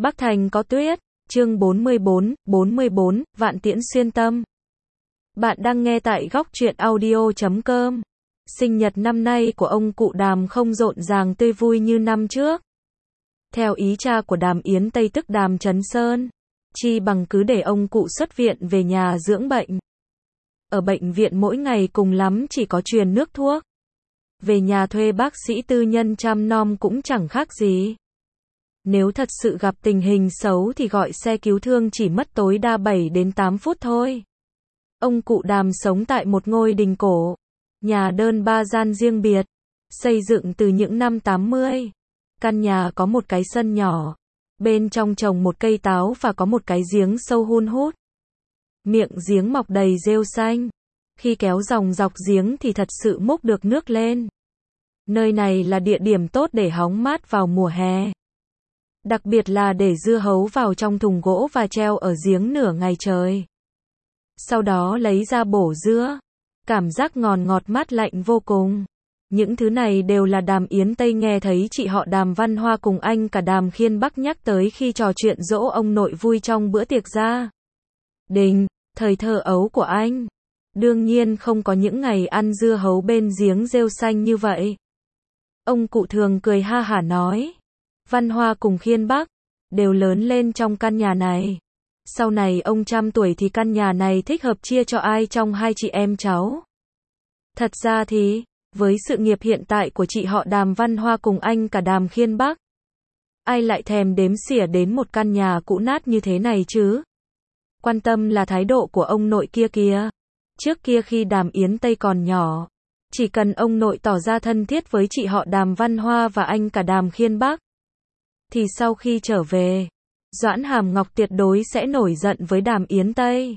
Bắc Thành có tuyết, chương 44, Vạn Tiễn xuyên tâm. Bạn đang nghe tại góc truyện audio.com. Sinh nhật năm nay của ông cụ Đàm không rộn ràng tươi vui như năm trước. Theo ý cha của Đàm Yến Tây tức Đàm Chấn Sơn, chi bằng cứ để ông cụ xuất viện về nhà dưỡng bệnh. Ở bệnh viện mỗi ngày cùng lắm chỉ có truyền nước thuốc. Về nhà thuê bác sĩ tư nhân chăm nom cũng chẳng khác gì. Nếu thật sự gặp tình hình xấu thì gọi xe cứu thương chỉ mất tối đa 7 đến 8 phút thôi. Ông cụ Đàm sống tại một ngôi đình cổ, nhà đơn 3 gian riêng biệt, xây dựng từ những năm 80. Căn nhà có một cái sân nhỏ, bên trong trồng một cây táo và có một cái giếng sâu hun hút. Miệng giếng mọc đầy rêu xanh. Khi kéo dòng dọc giếng thì thật sự múc được nước lên. Nơi này là địa điểm tốt để hóng mát vào mùa hè. Đặc biệt là để dưa hấu vào trong thùng gỗ và treo ở giếng nửa ngày trời. Sau đó lấy ra bổ dưa. Cảm giác ngọt ngọt mát lạnh vô cùng. Những thứ này đều là Đàm Yến Tây nghe thấy chị họ Đàm Văn Hoa cùng anh cả Đàm Khiên Bắc nhắc tới khi trò chuyện dỗ ông nội vui trong bữa tiệc gia đình, thời thơ ấu của anh. Đương nhiên không có những ngày ăn dưa hấu bên giếng rêu xanh như vậy. Ông cụ thường cười ha hả nói. Văn Hoa cùng Khiên Bắc đều lớn lên trong căn nhà này. Sau này ông trăm tuổi thì căn nhà này thích hợp chia cho ai trong hai chị em cháu. Thật ra thì, với sự nghiệp hiện tại của chị họ Đàm Văn Hoa cùng anh cả Đàm Khiên Bắc, ai lại thèm đếm xỉa đến một căn nhà cũ nát như thế này chứ? Quan tâm là thái độ của ông nội kia kìa. Trước kia khi Đàm Yến Tây còn nhỏ, chỉ cần ông nội tỏ ra thân thiết với chị họ Đàm Văn Hoa và anh cả Đàm Khiên Bắc, thì sau khi trở về, Doãn Hàm Ngọc tuyệt đối sẽ nổi giận với Đàm Yến Tây.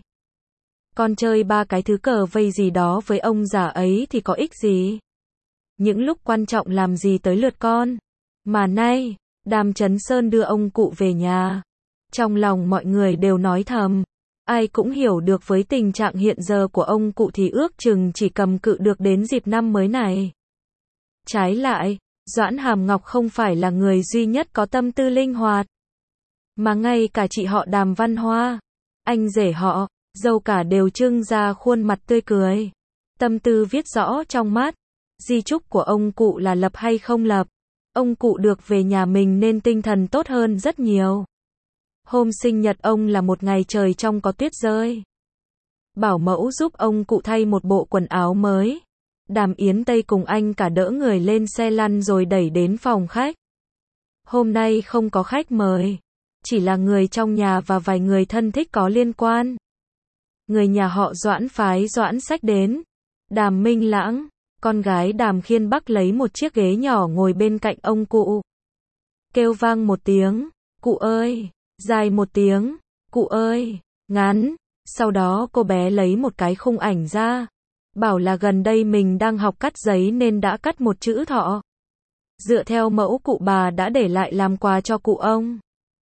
Con chơi ba cái thứ cờ vây gì đó với ông già ấy thì có ích gì? Những lúc quan trọng làm gì tới lượt con? Mà nay, Đàm Chấn Sơn đưa ông cụ về nhà. Trong lòng mọi người đều nói thầm. Ai cũng hiểu được với tình trạng hiện giờ của ông cụ thì ước chừng chỉ cầm cự được đến dịp năm mới này. Trái lại, Doãn Hàm Ngọc không phải là người duy nhất có tâm tư linh hoạt. Mà ngay cả chị họ Đàm Văn Hoa, anh rể họ, dâu cả đều trưng ra khuôn mặt tươi cười. Tâm tư viết rõ trong mắt. Di chúc của ông cụ là lập hay không lập. Ông cụ được về nhà mình nên tinh thần tốt hơn rất nhiều. Hôm sinh nhật ông là một ngày trời trong có tuyết rơi. Bảo mẫu giúp ông cụ thay một bộ quần áo mới. Đàm Yến Tây cùng anh cả đỡ người lên xe lăn rồi đẩy đến phòng khách. Hôm nay không có khách mời, chỉ là người trong nhà và vài người thân thích có liên quan. Người nhà họ Doãn phái Doãn Sách đến. Đàm Minh Lãng, con gái Đàm Khiên Bắc lấy một chiếc ghế nhỏ ngồi bên cạnh ông cụ. Kêu vang một tiếng, cụ ơi, dài một tiếng, cụ ơi, ngắn. Sau đó cô bé lấy một cái khung ảnh ra. Bảo là gần đây mình đang học cắt giấy nên đã cắt một chữ thọ. Dựa theo mẫu cụ bà đã để lại làm quà cho cụ ông.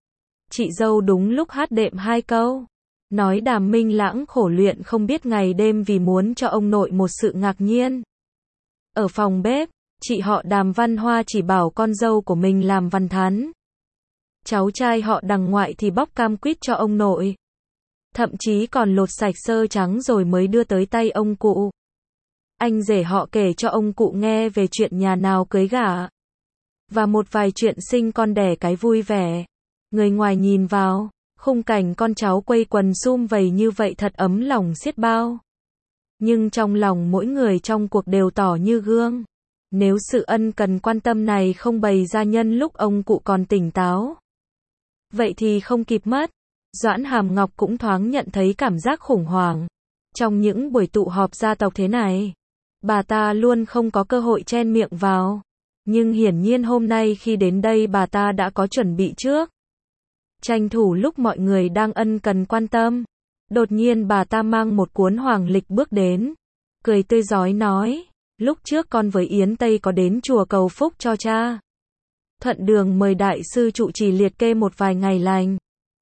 Chị dâu đúng lúc hát đệm 2 câu. Nói Đàm Minh Lãng khổ luyện không biết ngày đêm vì muốn cho ông nội một sự ngạc nhiên. Ở phòng bếp, chị họ Đàm Văn Hoa chỉ bảo con dâu của mình làm văn thắn. Cháu trai họ Đằng ngoại thì bóc cam quýt cho ông nội. Thậm chí còn lột sạch sơ trắng rồi mới đưa tới tay ông cụ. Anh rể họ kể cho ông cụ nghe về chuyện nhà nào cưới gả. Và một vài chuyện sinh con đẻ cái vui vẻ. Người ngoài nhìn vào, khung cảnh con cháu quây quần sum vầy như vậy thật ấm lòng xiết bao. Nhưng trong lòng mỗi người trong cuộc đều tỏ như gương. Nếu sự ân cần quan tâm này không bày ra nhân lúc ông cụ còn tỉnh táo, vậy thì không kịp mất. Doãn Hàm Ngọc cũng thoáng nhận thấy cảm giác khủng hoảng. Trong những buổi tụ họp gia tộc thế này, bà ta luôn không có cơ hội chen miệng vào. Nhưng hiển nhiên hôm nay khi đến đây bà ta đã có chuẩn bị trước. Tranh thủ lúc mọi người đang ân cần quan tâm. Đột nhiên bà ta mang một cuốn hoàng lịch bước đến. Cười tươi rói nói, lúc trước con với Yến Tây có đến chùa cầu phúc cho cha. Thuận đường mời đại sư trụ trì liệt kê một vài ngày lành.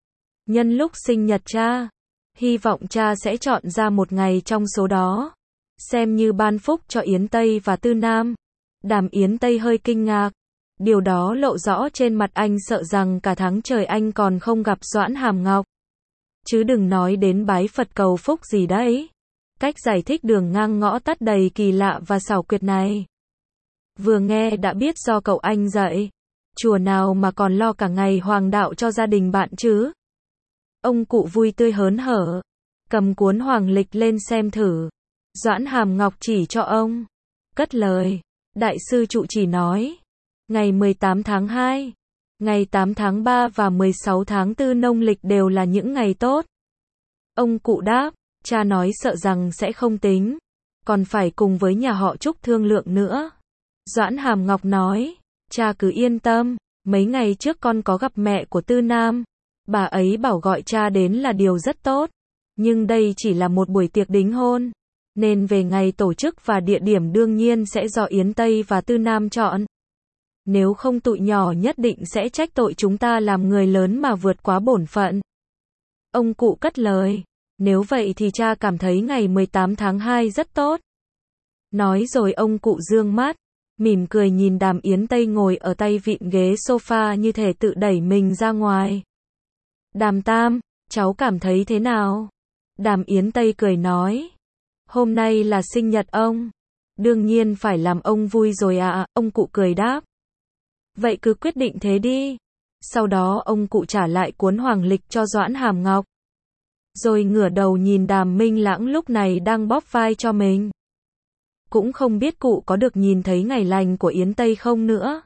Nhân lúc sinh nhật cha, hy vọng cha sẽ chọn ra một ngày trong số đó. Xem như ban phúc cho Yến Tây và Tư Nam. Đàm Yến Tây hơi kinh ngạc. Điều đó lộ rõ trên mặt anh, sợ rằng cả tháng trời anh còn không gặp Doãn Hàm Ngọc. Chứ đừng nói đến bái Phật cầu phúc gì đấy. Cách giải thích đường ngang ngõ tắt đầy kỳ lạ và xảo quyệt này, vừa nghe đã biết do cậu anh dạy. Chùa nào mà còn lo cả ngày hoàng đạo cho gia đình bạn chứ? Ông cụ vui tươi hớn hở, cầm cuốn hoàng lịch lên xem thử. Doãn Hàm Ngọc chỉ cho ông, cất lời. Đại sư trụ trì nói, ngày 18 tháng 2, ngày 8 tháng 3 và 16 tháng 4 nông lịch đều là những ngày tốt. Ông cụ đáp, cha nói sợ rằng sẽ không tính, còn phải cùng với nhà họ Trúc thương lượng nữa. Doãn Hàm Ngọc nói, cha cứ yên tâm, mấy ngày trước con có gặp mẹ của Tư Nam. Bà ấy bảo gọi cha đến là điều rất tốt. Nhưng đây chỉ là một buổi tiệc đính hôn, nên về ngày tổ chức và địa điểm đương nhiên sẽ do Yến Tây và Tư Nam chọn. Nếu không tụi nhỏ nhất định sẽ trách tội chúng ta làm người lớn mà vượt quá bổn phận. Ông cụ cất lời, nếu vậy thì cha cảm thấy ngày 18 tháng 2 rất tốt. Nói rồi ông cụ dương mắt, mỉm cười nhìn Đàm Yến Tây ngồi ở tay vịn ghế sofa như thể tự đẩy mình ra ngoài. Đàm Tam, cháu cảm thấy thế nào? Đàm Yến Tây cười nói, hôm nay là sinh nhật ông, đương nhiên phải làm ông vui rồi ạ. Ông cụ cười đáp, vậy cứ quyết định thế đi. Sau đó ông cụ trả lại cuốn hoàng lịch cho Doãn Hàm Ngọc, rồi ngửa đầu nhìn Đàm Minh Lãng lúc này đang bóp vai cho mình. Cũng không biết cụ có được nhìn thấy ngày lành của Yến Tây không nữa.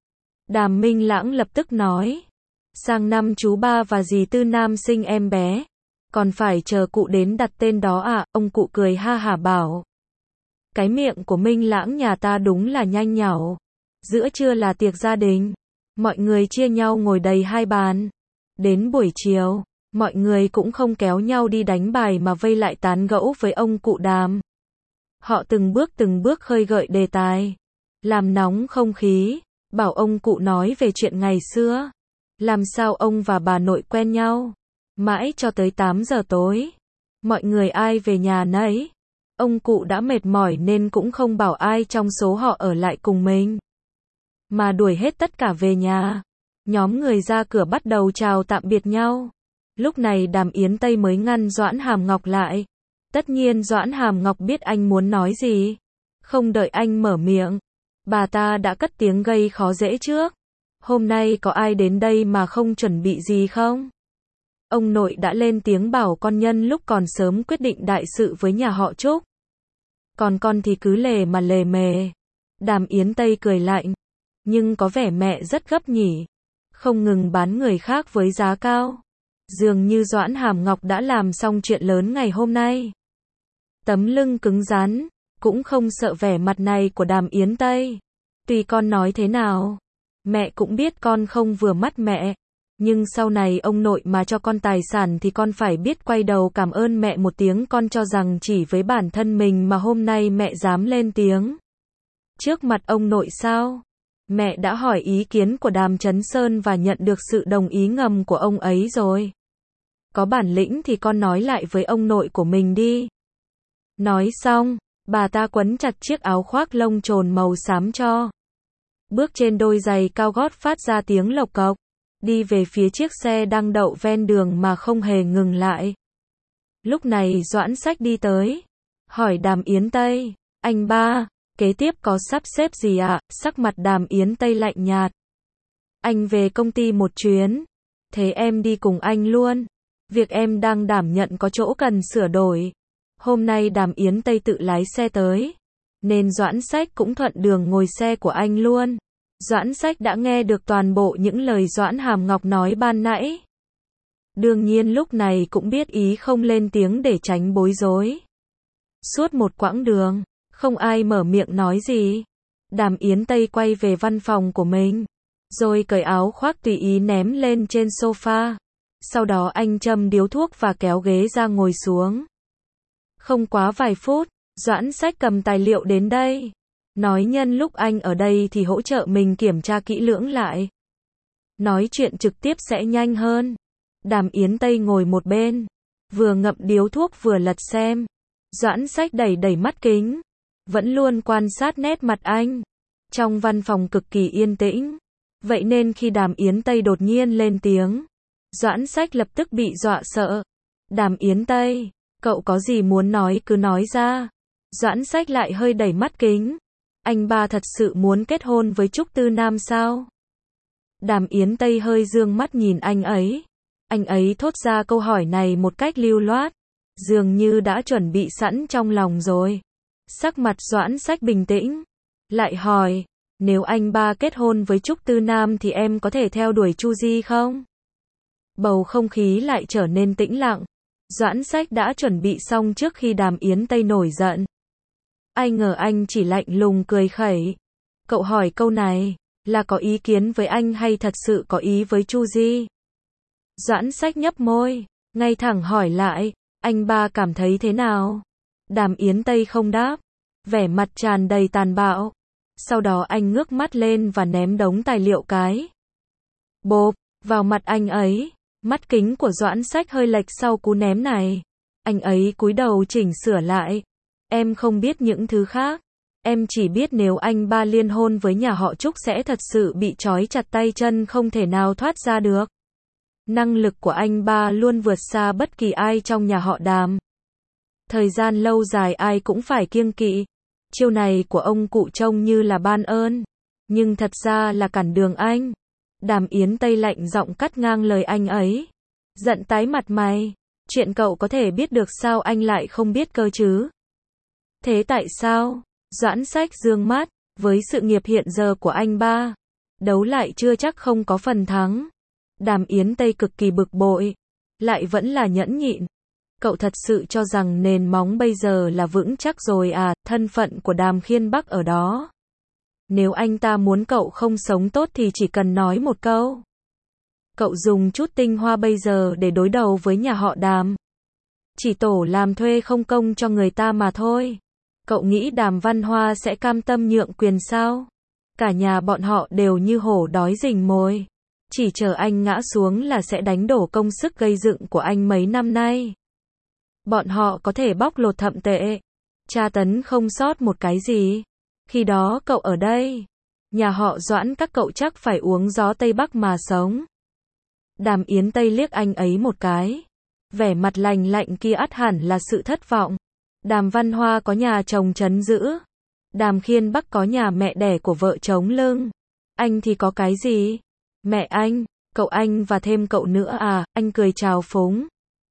Đàm Minh Lãng lập tức nói, sang năm chú ba và dì Tư Nam sinh em bé, còn phải chờ cụ đến đặt tên đó ạ. Ông cụ cười ha hả bảo, cái miệng của Minh Lãng nhà ta đúng là nhanh nhảu. Giữa trưa là tiệc gia đình, mọi người chia nhau ngồi đầy hai bàn. Đến buổi chiều, mọi người cũng không kéo nhau đi đánh bài mà vây lại tán gẫu với ông cụ Đàm. Họ từng bước khơi gợi đề tài, làm nóng không khí, bảo ông cụ nói về chuyện ngày xưa, làm sao ông và bà nội quen nhau. Mãi cho tới 8 giờ tối, mọi người ai về nhà nấy. Ông cụ đã mệt mỏi nên cũng không bảo ai trong số họ ở lại cùng mình, mà đuổi hết tất cả về nhà. Nhóm người ra cửa bắt đầu chào tạm biệt nhau. Lúc này Đàm Yến Tây mới ngăn Doãn Hàm Ngọc lại. Tất nhiên Doãn Hàm Ngọc biết anh muốn nói gì. Không đợi anh mở miệng, bà ta đã cất tiếng gây khó dễ trước. Hôm nay có ai đến đây mà không chuẩn bị gì không? Ông nội đã lên tiếng bảo con nhân lúc còn sớm quyết định đại sự với nhà họ Trúc. Còn con thì cứ lề mà lề mề. Đàm Yến Tây cười lạnh. Nhưng có vẻ mẹ rất gấp nhỉ. Không ngừng bán người khác với giá cao. Dường như Doãn Hàm Ngọc đã làm xong chuyện lớn ngày hôm nay. Tấm lưng cứng rắn, cũng không sợ vẻ mặt này của Đàm Yến Tây. Tuy con nói thế nào, mẹ cũng biết con không vừa mắt mẹ. Nhưng sau này ông nội mà cho con tài sản thì con phải biết quay đầu cảm ơn mẹ một tiếng. Con cho rằng chỉ với bản thân mình mà hôm nay mẹ dám lên tiếng trước mặt ông nội sao? Mẹ đã hỏi ý kiến của Đàm Chấn Sơn và nhận được sự đồng ý ngầm của ông ấy rồi. Có bản lĩnh thì con nói lại với ông nội của mình đi. Nói xong, bà ta quấn chặt chiếc áo khoác lông trồn màu xám cho. Bước trên đôi giày cao gót phát ra tiếng lộc cộc. Đi về phía chiếc xe đang đậu ven đường mà không hề ngừng lại. Lúc này Doãn Sách đi tới, hỏi Đàm Yến Tây, anh ba, kế tiếp có sắp xếp gì ạ? Sắc mặt Đàm Yến Tây lạnh nhạt. Anh về công ty một chuyến, thế em đi cùng anh luôn. Việc em đang đảm nhận có chỗ cần sửa đổi. Hôm nay Đàm Yến Tây tự lái xe tới, nên Doãn Sách cũng thuận đường ngồi xe của anh luôn. Doãn Sách đã nghe được toàn bộ những lời Doãn Hàm Ngọc nói ban nãy. Đương nhiên lúc này cũng biết ý không lên tiếng để tránh bối rối. Suốt một quãng đường, không ai mở miệng nói gì. Đàm Yến Tây quay về văn phòng của mình, rồi cởi áo khoác tùy ý ném lên trên sofa. Sau đó anh châm điếu thuốc và kéo ghế ra ngồi xuống. Không quá vài phút, Doãn Sách cầm tài liệu đến đây. Nói nhân lúc anh ở đây thì hỗ trợ mình kiểm tra kỹ lưỡng lại. Nói chuyện trực tiếp sẽ nhanh hơn. Đàm Yến Tây ngồi một bên, vừa ngậm điếu thuốc vừa lật xem. Doãn Sách đẩy mắt kính, vẫn luôn quan sát nét mặt anh. Trong văn phòng cực kỳ yên tĩnh. Vậy nên khi Đàm Yến Tây đột nhiên lên tiếng, Doãn Sách lập tức bị dọa sợ. Đàm Yến Tây, cậu có gì muốn nói cứ nói ra. Doãn Sách lại hơi đẩy mắt kính. Anh ba thật sự muốn kết hôn với Trúc Tư Nam sao? Đàm Yến Tây hơi dương mắt nhìn anh ấy. Anh ấy thốt ra câu hỏi này một cách lưu loát, dường như đã chuẩn bị sẵn trong lòng rồi. Sắc mặt Doãn Sách bình tĩnh, lại hỏi, nếu anh ba kết hôn với Trúc Tư Nam thì em có thể theo đuổi Chu Di không? Bầu không khí lại trở nên tĩnh lặng. Doãn Sách đã chuẩn bị xong trước khi Đàm Yến Tây nổi giận. Ai ngờ anh chỉ lạnh lùng cười khẩy. Cậu hỏi câu này, là có ý kiến với anh hay thật sự có ý với Chu Di? Doãn Sách nhấp môi, ngay thẳng hỏi lại, anh ba cảm thấy thế nào? Đàm Yến Tây không đáp, vẻ mặt tràn đầy tàn bạo. Sau đó anh ngước mắt lên và ném đống tài liệu cái bộp vào mặt anh ấy. Mắt kính của Doãn Sách hơi lệch sau cú ném này. Anh ấy cúi đầu chỉnh sửa lại. Em không biết những thứ khác. Em chỉ biết nếu anh ba liên hôn với nhà họ Trúc sẽ thật sự bị trói chặt tay chân không thể nào thoát ra được. Năng lực của anh ba luôn vượt xa bất kỳ ai trong nhà họ Đàm. Thời gian lâu dài ai cũng phải kiêng kỵ. Chiêu này của ông cụ trông như là ban ơn, nhưng thật ra là cản đường anh. Đàm Yến Tây lạnh giọng cắt ngang lời anh ấy. Giận tái mặt mày. Chuyện cậu có thể biết được sao anh lại không biết cơ chứ? Thế tại sao? Doãn Sách dương mắt. Với sự nghiệp hiện giờ của anh ba, đấu lại chưa chắc không có phần thắng. Đàm Yến Tây cực kỳ bực bội, lại vẫn là nhẫn nhịn. Cậu thật sự cho rằng nền móng bây giờ là vững chắc rồi à? Thân phận của Đàm Khiên Bắc ở đó. Nếu anh ta muốn cậu không sống tốt thì chỉ cần nói một câu. Cậu dùng chút tinh hoa bây giờ để đối đầu với nhà họ Đàm. Chỉ tổ làm thuê không công cho người ta mà thôi. Cậu nghĩ Đàm Văn Hoa sẽ cam tâm nhượng quyền sao? Cả nhà bọn họ đều như hổ đói rình mồi. Chỉ chờ anh ngã xuống là sẽ đánh đổ công sức gây dựng của anh mấy năm nay. Bọn họ có thể bóc lột thậm tệ, tra tấn không sót một cái gì. Khi đó cậu ở đây, nhà họ Doãn các cậu chắc phải uống gió Tây Bắc mà sống. Đàm Yến Tây liếc anh ấy một cái. Vẻ mặt lạnh lạnh kia ắt hẳn là sự thất vọng. Đàm Văn Hoa có nhà chồng trấn giữ. Đàm Khiên Bắc có nhà mẹ đẻ của vợ chống lưng. Anh thì có cái gì? Mẹ anh, cậu anh và thêm cậu nữa à? Anh cười trào phúng.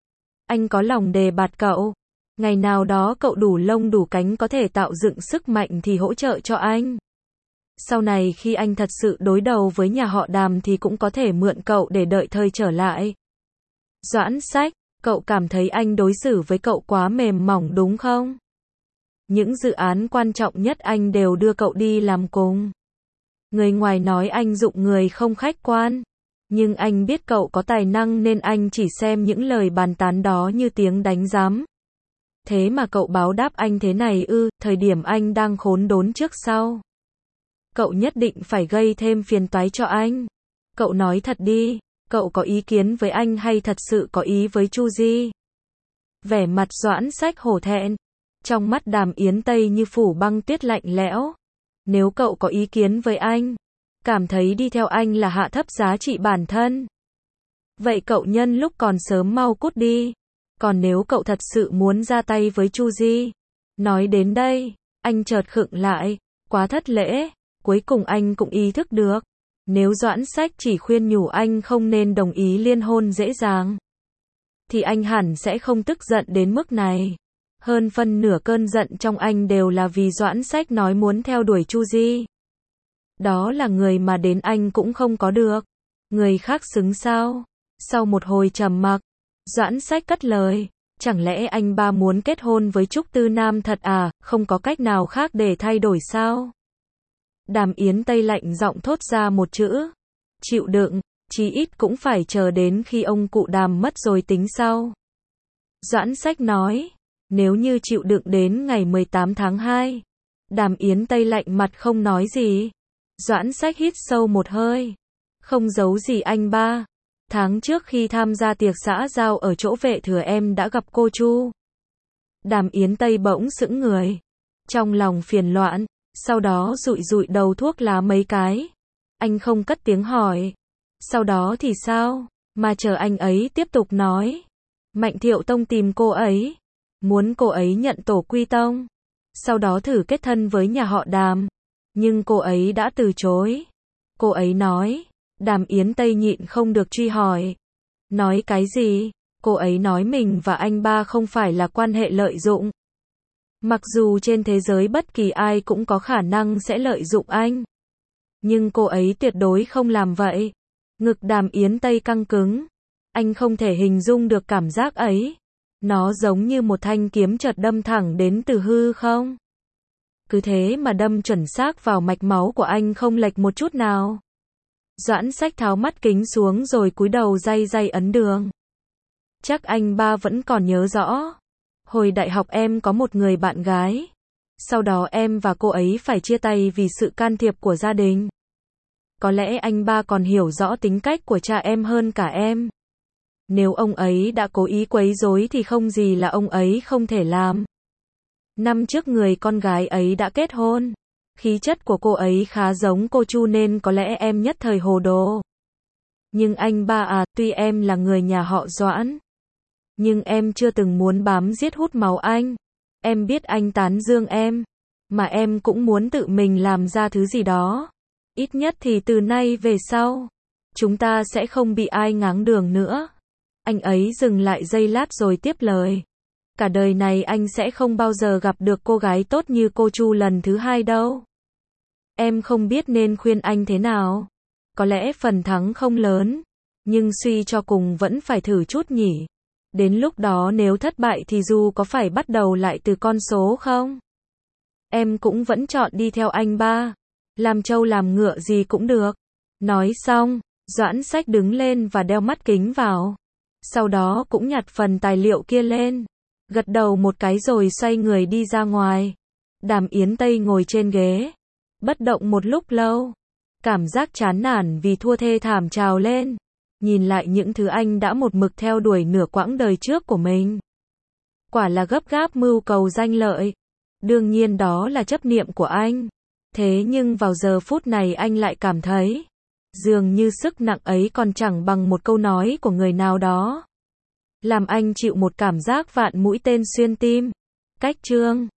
Anh có lòng đề bạt cậu. Ngày nào đó cậu đủ lông đủ cánh có thể tạo dựng sức mạnh thì hỗ trợ cho anh. Sau này khi anh thật sự đối đầu với nhà họ Đàm thì cũng có thể mượn cậu để đợi thời trở lại. Doãn Sách, cậu cảm thấy anh đối xử với cậu quá mềm mỏng đúng không? Những dự án quan trọng nhất anh đều đưa cậu đi làm cùng. Người ngoài nói anh dụng người không khách quan. Nhưng anh biết cậu có tài năng nên anh chỉ xem những lời bàn tán đó như tiếng đánh giám. Thế mà cậu báo đáp anh thế này ư? Thời điểm anh đang khốn đốn trước sau. Cậu nhất định phải gây thêm phiền toái cho anh. Cậu nói thật đi, cậu có ý kiến với anh hay thật sự có ý với Chu Di? Vẻ mặt Doãn Sách hổ thẹn. Trong mắt Đàm Yến Tây như phủ băng tuyết lạnh lẽo. Nếu cậu có ý kiến với anh, cảm thấy đi theo anh là hạ thấp giá trị bản thân, vậy cậu nhân lúc còn sớm mau cút đi. Còn nếu cậu thật sự muốn ra tay với Chu Di. Nói đến đây, anh chợt khựng lại, quá thất lễ. Cuối cùng anh cũng ý thức được, nếu Doãn Sách chỉ khuyên nhủ anh không nên đồng ý liên hôn dễ dàng, thì anh hẳn sẽ không tức giận đến mức này. Hơn phân nửa cơn giận trong anh đều là vì Doãn Sách nói muốn theo đuổi Chu Di. Đó là người mà đến anh cũng không có được. Người khác xứng sao? Sau một hồi trầm mặc, Doãn Sách cất lời. Chẳng lẽ anh ba muốn kết hôn với Trúc Tư Nam thật à? Không có cách nào khác để thay đổi sao? Đàm Yến Tây lạnh giọng thốt ra một chữ. Chịu đựng, chí ít cũng phải chờ đến khi ông cụ Đàm mất rồi tính sau. Doãn Sách nói. Nếu như chịu đựng đến ngày 18 tháng 2. Đàm Yến Tây lạnh mặt không nói gì. Doãn Sách hít sâu một hơi. Không giấu gì anh ba. Tháng trước khi tham gia tiệc xã giao ở chỗ Vệ Thừa em đã gặp cô Chu. Đàm Yến Tây bỗng sững người. Trong lòng phiền loạn, Sau đó dụi dụi đầu thuốc lá mấy cái. Anh không cất tiếng hỏi. Sau đó thì sao? Mà chờ anh ấy tiếp tục nói. Mạnh Thiệu Tông tìm cô ấy. Muốn cô ấy nhận tổ quy tông. Sau đó thử kết thân với nhà họ Đàm. Nhưng cô ấy đã từ chối. Cô ấy nói. Đàm Yến Tây nhịn không được truy hỏi. Nói cái gì? Cô ấy nói mình và anh ba không phải là quan hệ lợi dụng. Mặc dù trên thế giới bất kỳ ai cũng có khả năng sẽ lợi dụng anh. Nhưng cô ấy tuyệt đối không làm vậy. Ngực Đàm Yến Tây căng cứng. Anh không thể hình dung được cảm giác ấy. Nó giống như một thanh kiếm chợt đâm thẳng đến từ hư không. Cứ thế mà đâm chuẩn xác vào mạch máu của anh không lệch một chút nào. Doãn Sách tháo mắt kính xuống rồi cúi đầu day day ấn đường. Chắc anh ba vẫn còn nhớ rõ. Hồi đại học em có một người bạn gái. Sau đó em và cô ấy phải chia tay vì sự can thiệp của gia đình. Có lẽ anh ba còn hiểu rõ tính cách của cha em hơn cả em. Nếu ông ấy đã cố ý quấy rối thì không gì là ông ấy không thể làm. Năm trước người con gái ấy đã kết hôn. Khí chất của cô ấy khá giống cô Chu nên có lẽ em nhất thời hồ đồ. Nhưng anh ba à, tuy em là người nhà họ Doãn. Nhưng em chưa từng muốn bám giết hút máu anh. Em biết anh tán dương em. Mà em cũng muốn tự mình làm ra thứ gì đó. Ít nhất thì từ nay về sau. Chúng ta sẽ không bị ai ngáng đường nữa. Anh ấy dừng lại giây lát rồi tiếp lời. Cả đời này anh sẽ không bao giờ gặp được cô gái tốt như cô Chu lần thứ hai đâu. Em không biết nên khuyên anh thế nào. Có lẽ phần thắng không lớn. Nhưng suy cho cùng vẫn phải thử chút nhỉ. Đến lúc đó nếu thất bại thì dù có phải bắt đầu lại từ con số không? Em cũng vẫn chọn đi theo anh ba. Làm trâu làm ngựa gì cũng được. Nói xong, Doãn Sách đứng lên và đeo mắt kính vào. Sau đó cũng nhặt phần tài liệu kia lên. Gật đầu một cái rồi xoay người đi ra ngoài. Đàm Yến Tây ngồi trên ghế. Bất động một lúc lâu. Cảm giác chán nản vì thua thê thảm trào lên. Nhìn lại những thứ anh đã một mực theo đuổi nửa quãng đời trước của mình. Quả là gấp gáp mưu cầu danh lợi. Đương nhiên đó là chấp niệm của anh. Thế nhưng vào giờ phút này anh lại cảm thấy. Dường như sức nặng ấy còn chẳng bằng một câu nói của người nào đó. Làm anh chịu một cảm giác vạn mũi tên xuyên tim. Cách chương